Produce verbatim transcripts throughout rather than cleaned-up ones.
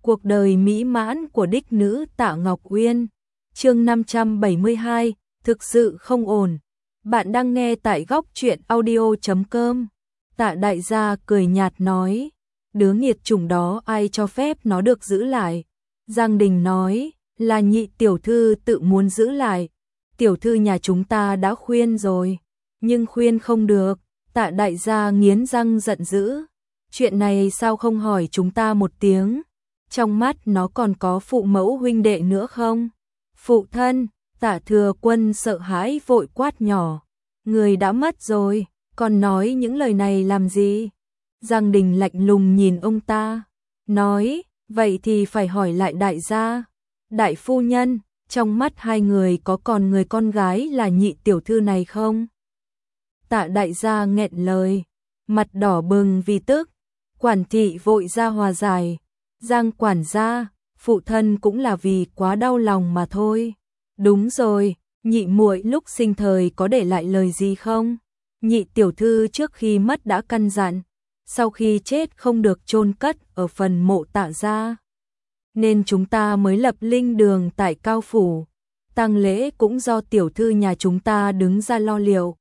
Cuộc đời mỹ mãn của đích nữ Tạ Ngọc Uyên. Chương năm trăm bảy mươi hai, thực sự không ổn. Bạn đang nghe tại góc truyện audio chấm com. Tạ đại gia cười nhạt nói, đứa nghiệt chủng đó ai cho phép nó được giữ lại. Giang Đình nói, là nhị tiểu thư tự muốn giữ lại. Tiểu thư nhà chúng ta đã khuyên rồi, nhưng khuyên không được. Tạ đại gia nghiến răng giận dữ. Chuyện này sao không hỏi chúng ta một tiếng? Trong mắt nó còn có phụ mẫu huynh đệ nữa không? Phụ thân, Tạ Thừa Quân sợ hãi vội quát nhỏ. Người đã mất rồi, còn nói những lời này làm gì? Giang Đình lạnh lùng nhìn ông ta, nói, vậy thì phải hỏi lại đại gia. Đại phu nhân, trong mắt hai người có còn người con gái là nhị tiểu thư này không? Tạ đại gia nghẹn lời, mặt đỏ bừng vì tức. Quản thị vội ra hòa giải. Giang quản gia, phụ thân cũng là vì quá đau lòng mà thôi. Đúng rồi, nhị muội lúc sinh thời có để lại lời gì không? Nhị tiểu thư trước khi mất đã căn dặn, sau khi chết không được chôn cất ở phần mộ Tạ gia. Nên chúng ta mới lập linh đường tại Cao Phủ. Tang lễ cũng do tiểu thư nhà chúng ta đứng ra lo liệu.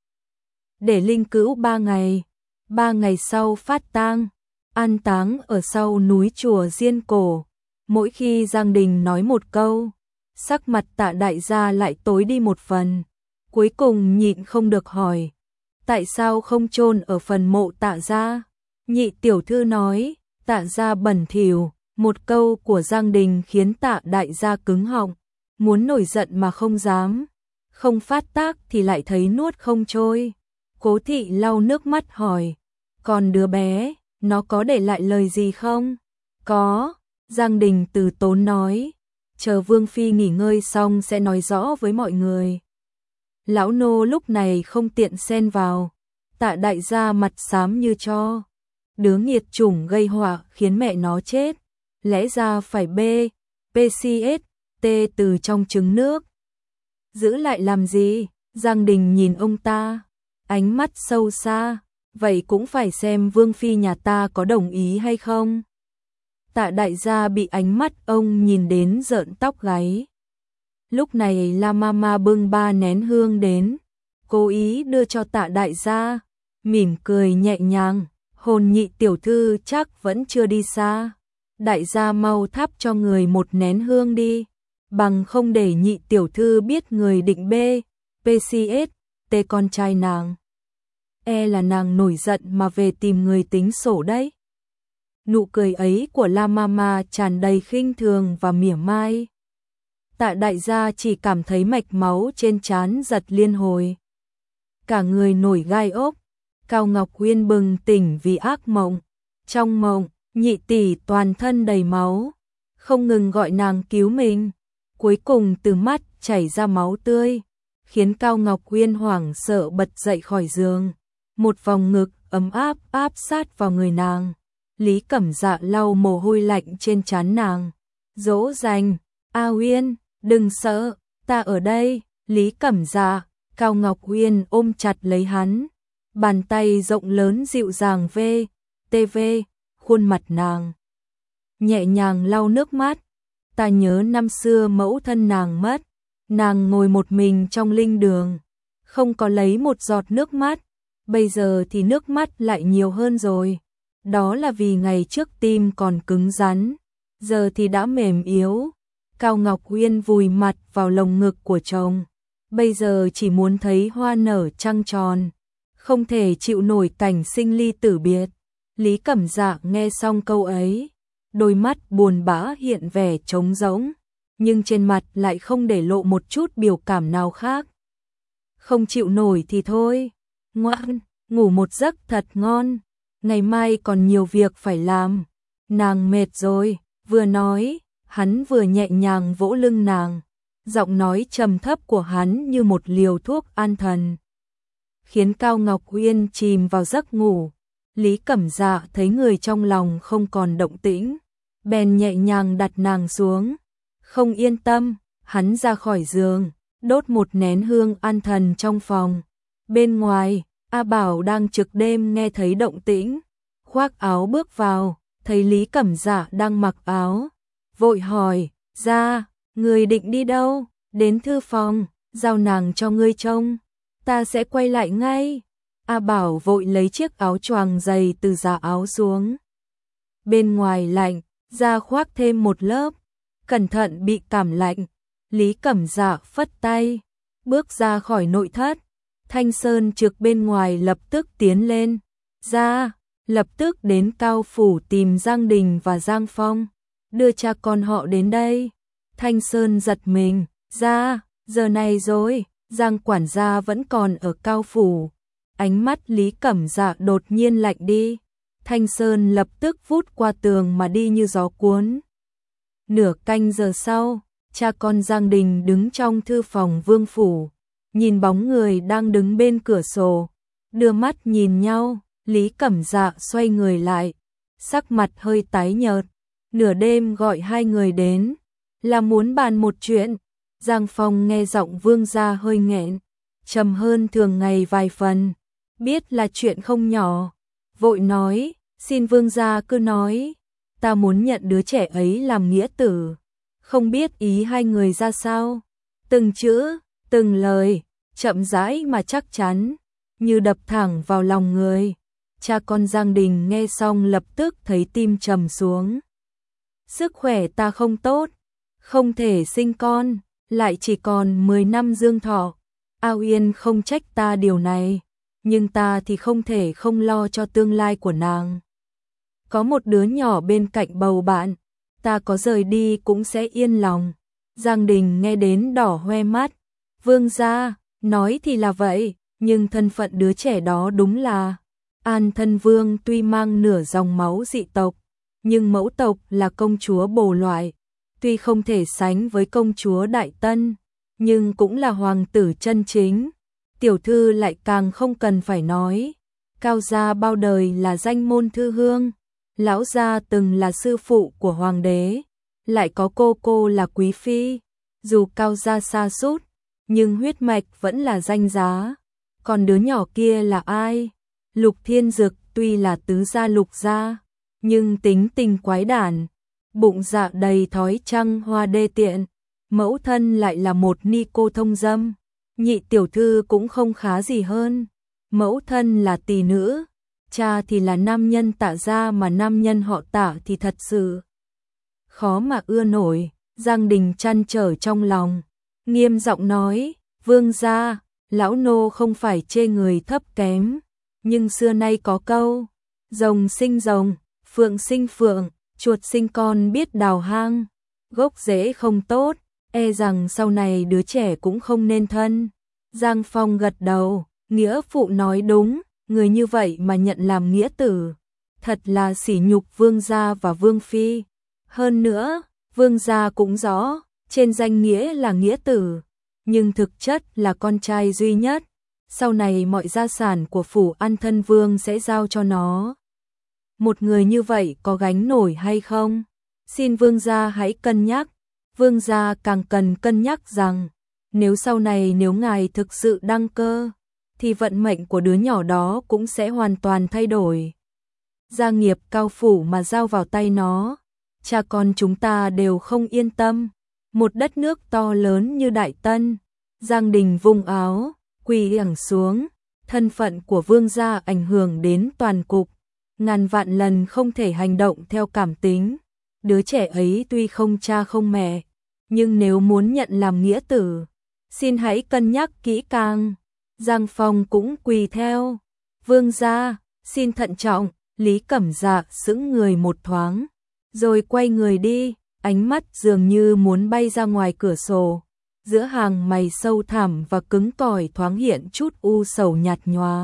Để linh cữu ba ngày, ba ngày sau phát tang. An táng ở sau núi chùa Diên Cổ. Mỗi khi Giang Đình nói một câu, sắc mặt Tạ đại gia lại tối đi một phần. Cuối cùng nhịn không được hỏi, tại sao không chôn ở phần mộ Tạ gia? Nhị tiểu thư nói, Tạ gia bẩn thỉu. Một câu của Giang Đình khiến Tạ đại gia cứng họng, muốn nổi giận mà không dám, không phát tác thì lại thấy nuốt không trôi. Cố thị lau nước mắt hỏi, còn đứa bé, nó có để lại lời gì không? Có, Giang Đình từ tốn nói, chờ Vương Phi nghỉ ngơi xong sẽ nói rõ với mọi người. Lão nô lúc này không tiện xen vào. Tạ đại gia mặt xám như tro. Đứa nghiệt chủng gây họa khiến mẹ nó chết, lẽ ra phải bê, pê xê ét, T từ trong trứng nước. Giữ lại làm gì? Giang Đình nhìn ông ta, ánh mắt sâu xa. Vậy cũng phải xem Vương Phi nhà ta có đồng ý hay không. Tạ đại gia bị ánh mắt ông nhìn đến rợn tóc gáy. Lúc này La Mama bưng ba nén hương đến, cố ý đưa cho Tạ đại gia, mỉm cười nhẹ nhàng, hồn nhị tiểu thư chắc vẫn chưa đi xa. Đại gia mau thắp cho người một nén hương đi, bằng không để nhị tiểu thư biết người định bê, pê xê ét, T con trai nàng. E là nàng nổi giận mà về tìm người tính sổ đấy. Nụ cười ấy của La Mama tràn đầy khinh thường và mỉa mai. Tạ đại gia chỉ cảm thấy mạch máu trên trán giật liên hồi. Cả người nổi gai ốc. Cao Ngọc Uyên bừng tỉnh vì ác mộng. Trong mộng, nhị tỷ toàn thân đầy máu, không ngừng gọi nàng cứu mình. Cuối cùng từ mắt chảy ra máu tươi, khiến Cao Ngọc Uyên hoảng sợ bật dậy khỏi giường. Một vòng ngực ấm áp áp sát vào người nàng. Lý Cẩm Dạ lau mồ hôi lạnh trên trán nàng, dỗ dành, A Uyên, đừng sợ, ta ở đây. Lý Cẩm Dạ, Cao Ngọc Uyên ôm chặt lấy hắn, bàn tay rộng lớn dịu dàng vê, tê vê, khuôn mặt nàng. Nhẹ nhàng lau nước mắt, ta nhớ năm xưa mẫu thân nàng mất, nàng ngồi một mình trong linh đường, không có lấy một giọt nước mắt. Bây giờ thì nước mắt lại nhiều hơn rồi. Đó là vì ngày trước tim còn cứng rắn, giờ thì đã mềm yếu. Cao Ngọc Uyên vùi mặt vào lồng ngực của chồng. Bây giờ chỉ muốn thấy hoa nở trăng tròn, không thể chịu nổi cảnh sinh ly tử biệt. Lý Cẩm Dạ nghe xong câu ấy, đôi mắt buồn bã hiện vẻ trống rỗng, nhưng trên mặt lại không để lộ một chút biểu cảm nào khác. Không chịu nổi thì thôi. Ngoan, ngủ một giấc thật ngon, ngày mai còn nhiều việc phải làm. Nàng mệt rồi, vừa nói, hắn vừa nhẹ nhàng vỗ lưng nàng. Giọng nói trầm thấp của hắn như một liều thuốc an thần, khiến Cao Ngọc Uyên chìm vào giấc ngủ. Lý Cẩm Dạ thấy người trong lòng không còn động tĩnh, bèn nhẹ nhàng đặt nàng xuống. Không yên tâm, hắn ra khỏi giường, đốt một nén hương an thần trong phòng. Bên ngoài, A Bảo đang trực đêm nghe thấy động tĩnh, khoác áo bước vào, thấy Lý Cẩm Dạ đang mặc áo, vội hỏi, ra, người định đi đâu? Đến thư phòng, giao nàng cho ngươi trông, ta sẽ quay lại ngay. A Bảo vội lấy chiếc áo choàng dày từ giá áo xuống. Bên ngoài lạnh, ra khoác thêm một lớp, cẩn thận bị cảm lạnh. Lý Cẩm Dạ phất tay, bước ra khỏi nội thất. Thanh Sơn Trực bên ngoài lập tức tiến lên, ra, lập tức đến Cao phủ tìm Giang Đình và Giang Phong, đưa cha con họ đến đây. Thanh Sơn giật mình, ra, giờ này rồi, Giang quản gia vẫn còn ở Cao phủ. Ánh mắt Lý Cẩm Dạ đột nhiên lạnh đi. Thanh Sơn lập tức vút qua tường mà đi như gió cuốn. Nửa canh giờ sau, cha con Giang Đình đứng trong thư phòng vương phủ, nhìn bóng người đang đứng bên cửa sổ, đưa mắt nhìn nhau. Lý Cẩm Dạ xoay người lại, sắc mặt hơi tái nhợt. Nửa đêm gọi hai người đến, là muốn bàn một chuyện. Giang Phong nghe giọng vương gia hơi nghẹn, trầm hơn thường ngày vài phần, biết là chuyện không nhỏ, vội nói, xin vương gia cứ nói, ta muốn nhận đứa trẻ ấy làm nghĩa tử. Không biết ý hai người ra sao? Từng chữ, từng lời, chậm rãi mà chắc chắn, như đập thẳng vào lòng người. Cha con Giang Đình nghe xong lập tức thấy tim trầm xuống. Sức khỏe ta không tốt, không thể sinh con, lại chỉ còn mười năm dương thọ. A Uyên không trách ta điều này, nhưng ta thì không thể không lo cho tương lai của nàng. Có một đứa nhỏ bên cạnh bầu bạn, ta có rời đi cũng sẽ yên lòng. Giang Đình nghe đến đỏ hoe mắt. Vương gia, nói thì là vậy, nhưng thân phận đứa trẻ đó đúng là An Thân Vương, tuy mang nửa dòng máu dị tộc, nhưng mẫu tộc là công chúa bồ loại, tuy không thể sánh với công chúa Đại Tân, nhưng cũng là hoàng tử chân chính. Tiểu thư lại càng không cần phải nói, Cao gia bao đời là danh môn thư hương, lão gia từng là sư phụ của hoàng đế, lại có cô cô là quý phi, dù Cao gia sa sút, nhưng huyết mạch vẫn là danh giá. Còn đứa nhỏ kia là ai? Lục Thiên Dực tuy là tứ gia Lục gia, nhưng tính tình quái đản, bụng dạ đầy thói trăng hoa đê tiện, mẫu thân lại là một ni cô thông dâm, nhị tiểu thư cũng không khá gì hơn, mẫu thân là tỳ nữ, cha thì là nam nhân Tạ gia, mà nam nhân họ Tạ thì thật sự khó mà ưa nổi. Giang Đình trăn trở trong lòng, nghiêm giọng nói, vương gia, lão nô không phải chê người thấp kém, nhưng xưa nay có câu, rồng sinh rồng, phượng sinh phượng, chuột sinh con biết đào hang, gốc rễ không tốt, e rằng sau này đứa trẻ cũng không nên thân. Giang Phong gật đầu, nghĩa phụ nói đúng, người như vậy mà nhận làm nghĩa tử, thật là sỉ nhục vương gia và vương phi. Hơn nữa, vương gia cũng rõ, trên danh nghĩa là nghĩa tử, nhưng thực chất là con trai duy nhất, sau này mọi gia sản của phủ An Thân Vương sẽ giao cho nó. Một người như vậy có gánh nổi hay không? Xin vương gia hãy cân nhắc. Vương gia càng cần cân nhắc rằng, nếu sau này nếu ngài thực sự đăng cơ, thì vận mệnh của đứa nhỏ đó cũng sẽ hoàn toàn thay đổi. Gia nghiệp Cao phủ mà giao vào tay nó, cha con chúng ta đều không yên tâm. Một đất nước to lớn như Đại Tân, Giang Đình vung áo, quỳ ẳng xuống, thân phận của vương gia ảnh hưởng đến toàn cục, ngàn vạn lần không thể hành động theo cảm tính. Đứa trẻ ấy tuy không cha không mẹ, nhưng nếu muốn nhận làm nghĩa tử, xin hãy cân nhắc kỹ càng. Giang Phong cũng quỳ theo, vương gia, xin thận trọng. Lý Cẩm Dạ sững người một thoáng, rồi quay người đi, ánh mắt dường như muốn bay ra ngoài cửa sổ. Giữa hàng mày sâu thẳm và cứng cỏi thoáng hiện chút u sầu nhạt nhòa.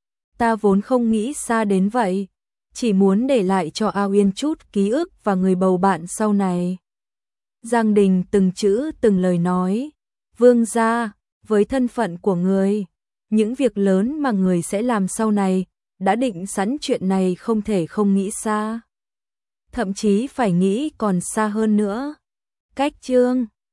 Ta vốn không nghĩ xa đến vậy, chỉ muốn để lại cho A Uyên chút ký ức và người bầu bạn sau này. Giang Đình từng chữ từng lời nói, vương gia, với thân phận của người, những việc lớn mà người sẽ làm sau này, đã định sẵn chuyện này không thể không nghĩ xa. Thậm chí phải nghĩ còn xa hơn nữa. Cách chương